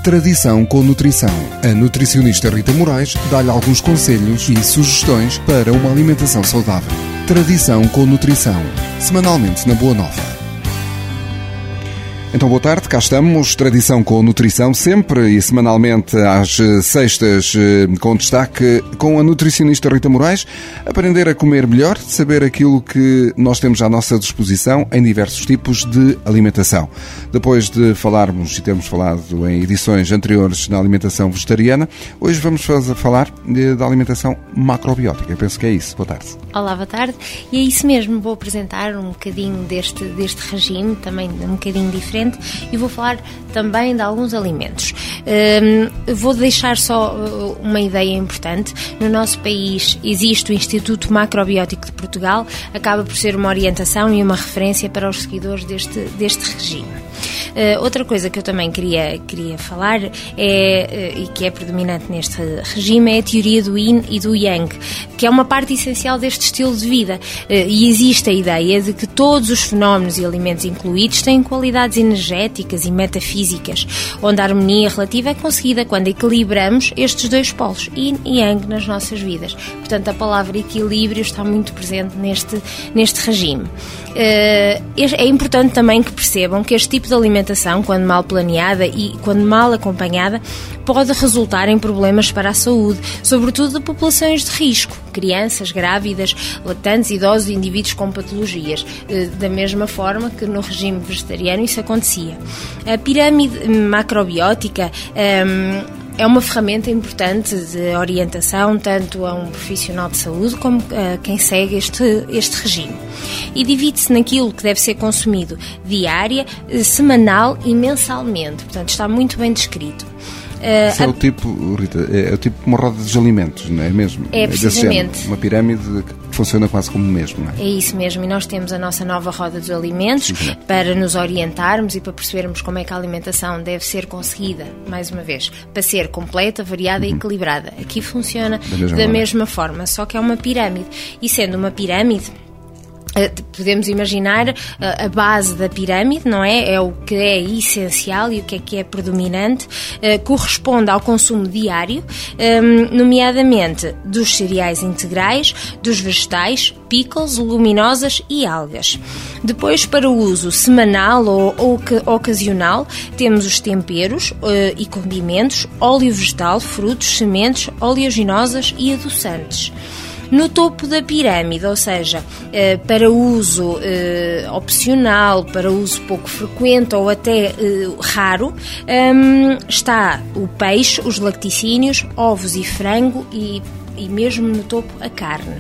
Tradição com Nutrição. A nutricionista Rita Moraes dá-lhe alguns conselhos e sugestões para uma alimentação saudável. Tradição com Nutrição. Semanalmente na Boa Nova. Então, boa tarde, cá estamos, Tradição com Nutrição, sempre e semanalmente às sextas, com destaque com a nutricionista Rita Moraes, aprender a comer melhor, saber aquilo que nós temos à nossa disposição em diversos tipos de alimentação. Depois de falarmos e termos falado em edições anteriores na alimentação vegetariana, hoje vamos falar da alimentação macrobiótica. Eu penso que é isso. Boa tarde. Olá, boa tarde. E é isso mesmo, vou apresentar um bocadinho deste regime, também um bocadinho diferente, e vou falar também de alguns alimentos. Vou deixar só uma ideia importante. No nosso país existe o Instituto Macrobiótico de Portugal, acaba por ser uma orientação e uma referência para os seguidores deste regime. Outra coisa que eu também queria falar e que é predominante neste regime é a teoria do Yin e do Yang, que é uma parte essencial deste estilo de vida, e existe a ideia de que todos os fenómenos e alimentos incluídos têm qualidades energéticas e metafísicas, onde a harmonia relativa é conseguida quando equilibramos estes dois polos, Yin e Yang, nas nossas vidas. Portanto, a palavra equilíbrio está muito presente neste regime. É importante também que percebam que este tipo de alimentação, quando mal planeada e quando mal acompanhada, pode resultar em problemas para a saúde, sobretudo de populações de risco, crianças, grávidas, lactantes, idosos e indivíduos com patologias, da mesma forma que no regime vegetariano isso acontecia. A pirâmide macrobiótica é uma ferramenta importante de orientação tanto a um profissional de saúde como a quem segue este regime. E divide-se naquilo que deve ser consumido diária, semanal e mensalmente. Portanto, está muito bem descrito. Isso é o tipo, Rita, é o tipo de uma roda dos alimentos, não é mesmo? É precisamente. Uma pirâmide que funciona quase como o mesmo, não é? É isso mesmo, e nós temos a nossa nova roda dos alimentos para nos orientarmos e para percebermos como é que a alimentação deve ser conseguida, mais uma vez, para ser completa, variada e equilibrada. Aqui funciona da mesma forma, só que é uma pirâmide. E sendo uma pirâmide, podemos imaginar a base da pirâmide, não é? É o que é essencial e o que é predominante, corresponde ao consumo diário, nomeadamente dos cereais integrais, dos vegetais, pickles, leguminosas e algas. Depois, para o uso semanal ou ocasional, temos os temperos e condimentos, óleo vegetal, frutos, sementes, oleaginosas e adoçantes. No topo da pirâmide, ou seja, para uso opcional, para uso pouco frequente ou até raro, está o peixe, os lacticínios, ovos e frango e mesmo no topo a carne.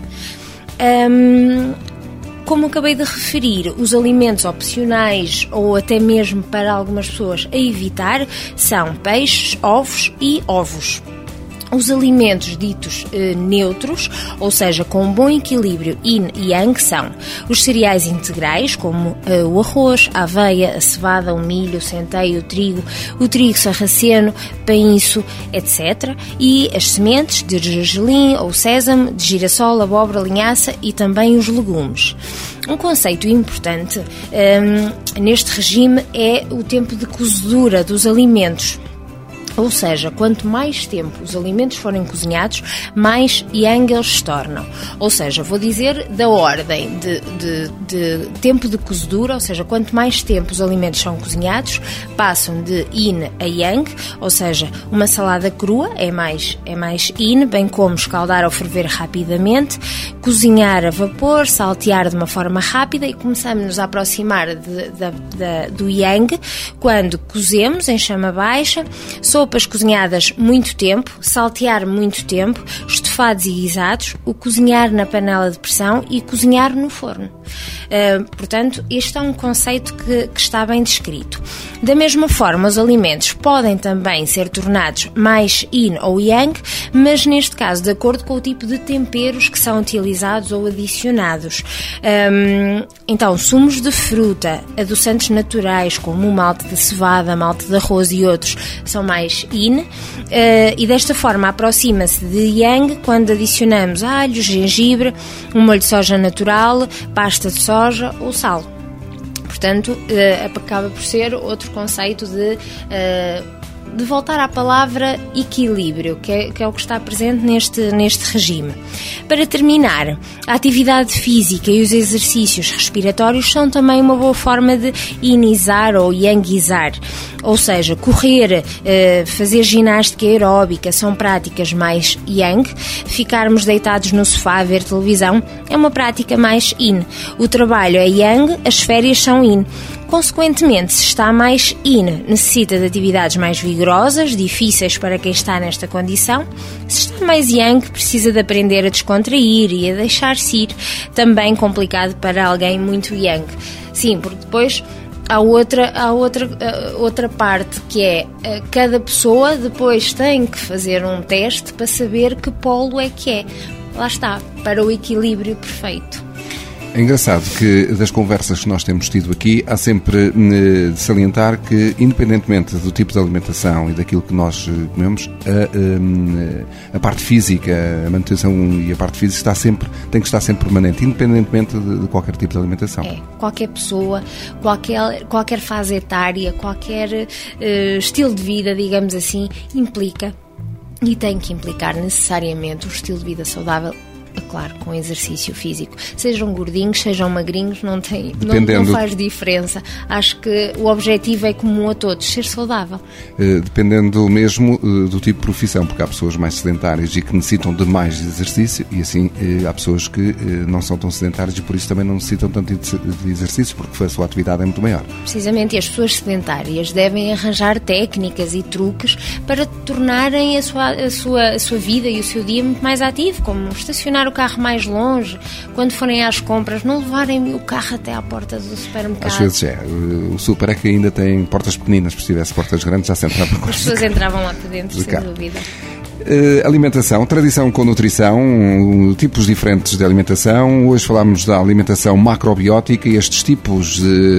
Como acabei de referir, os alimentos opcionais ou até mesmo para algumas pessoas a evitar são peixes, ovos e ovos. Os alimentos ditos neutros, ou seja, com um bom equilíbrio Yin e Yang, são os cereais integrais, como o arroz, a aveia, a cevada, o milho, o centeio, o trigo sarraceno, painço, etc. E as sementes de gergelim ou sésamo, de girassol, abóbora, linhaça e também os legumes. Um conceito importante neste regime é o tempo de cozedura dos alimentos. Ou seja, quanto mais tempo os alimentos forem cozinhados, mais yang eles se tornam. Ou seja, vou dizer da ordem de tempo de cozedura, ou seja, quanto mais tempo os alimentos são cozinhados, passam de yin a yang, ou seja, uma salada crua é mais yin, bem como escaldar ou ferver rapidamente, cozinhar a vapor, saltear de uma forma rápida, e começamos a aproximar do yang quando cozemos em chama baixa, sopas cozinhadas muito tempo, saltear muito tempo, estofados e guisados, o cozinhar na panela de pressão e cozinhar no forno. Portanto, este é um conceito que está bem descrito. Da mesma forma, os alimentos podem também ser tornados mais yin ou yang, mas neste caso de acordo com o tipo de temperos que são utilizados ou adicionados. Então, sumos de fruta, adoçantes naturais como o malte de cevada, malte de arroz e outros são mais yin, e desta forma aproxima-se de yang quando adicionamos alho, gengibre, um molho de soja natural, pasta de soja ou sal. Portanto, acaba por ser outro conceito de de voltar à palavra equilíbrio, que é o que está presente neste regime. Para terminar, a atividade física e os exercícios respiratórios são também uma boa forma de inizar ou yangizar, ou seja, correr, fazer ginástica aeróbica são práticas mais yang, ficarmos deitados no sofá a ver televisão é uma prática mais yin. O trabalho é yang, as férias são yin. Consequentemente, se está mais yin, necessita de atividades mais vigorosas, difíceis para quem está nesta condição. Se está mais yang, precisa de aprender a descontrair e a deixar-se ir, também complicado para alguém muito yang. Sim, porque depois há outra parte, que é cada pessoa depois tem que fazer um teste para saber que polo é que é. Lá está, para o equilíbrio perfeito. É engraçado que das conversas que nós temos tido aqui há sempre de salientar que, independentemente do tipo de alimentação e daquilo que nós comemos, a parte física, a manutenção e a parte física tem que estar sempre permanente, independentemente de qualquer tipo de alimentação. Qualquer pessoa, qualquer fase etária, qualquer estilo de vida, digamos assim, implica e tem que implicar necessariamente um estilo de vida saudável. Claro, com exercício físico. Sejam gordinhos, sejam magrinhos, não faz diferença. Acho que o objetivo é comum a todos, ser saudável. Dependendo mesmo do tipo de profissão, porque há pessoas mais sedentárias e que necessitam de mais exercício, e assim há pessoas que não são tão sedentárias e por isso também não necessitam tanto de exercício, porque a sua atividade é muito maior. Precisamente, e as pessoas sedentárias devem arranjar técnicas e truques para tornarem a sua vida e o seu dia muito mais ativo, como estacionar o carro mais longe, quando forem às compras, não levarem o carro até à porta do supermercado. Às vezes o super é que ainda tem portas pequeninas, se tivesse portas grandes já se entrava. As pessoas entravam lá para dentro, sem dúvida. Alimentação, tradição com nutrição, tipos diferentes de alimentação. Hoje falámos da alimentação macrobiótica e estes tipos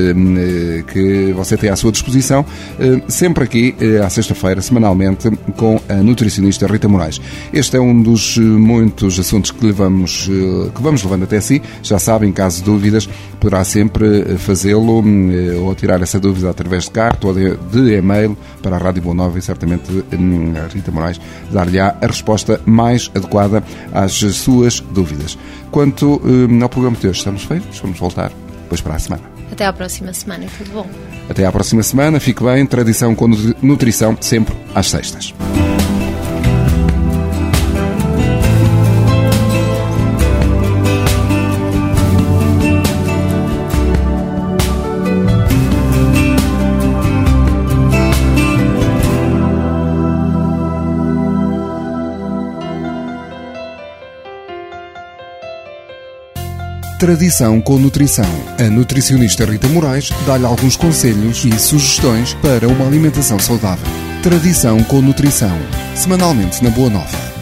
que você tem à sua disposição, sempre aqui à sexta-feira, semanalmente, com a nutricionista Rita Moraes. Este é um dos muitos assuntos que vamos levando até si. Já sabe, em caso de dúvidas, poderá sempre fazê-lo ou tirar essa dúvida através de carta ou de e-mail para a Rádio Boa Nova e certamente a Rita Moraes dar-lhe a resposta mais adequada às suas dúvidas. Quanto ao programa de hoje, estamos feitos, vamos voltar depois para a semana. Até à próxima semana, tudo bom? Até à próxima semana, fique bem, tradição com nutrição, sempre às sextas. Tradição com nutrição. A nutricionista Rita Moraes dá-lhe alguns conselhos e sugestões para uma alimentação saudável. Tradição com nutrição. Semanalmente na Boa Nova.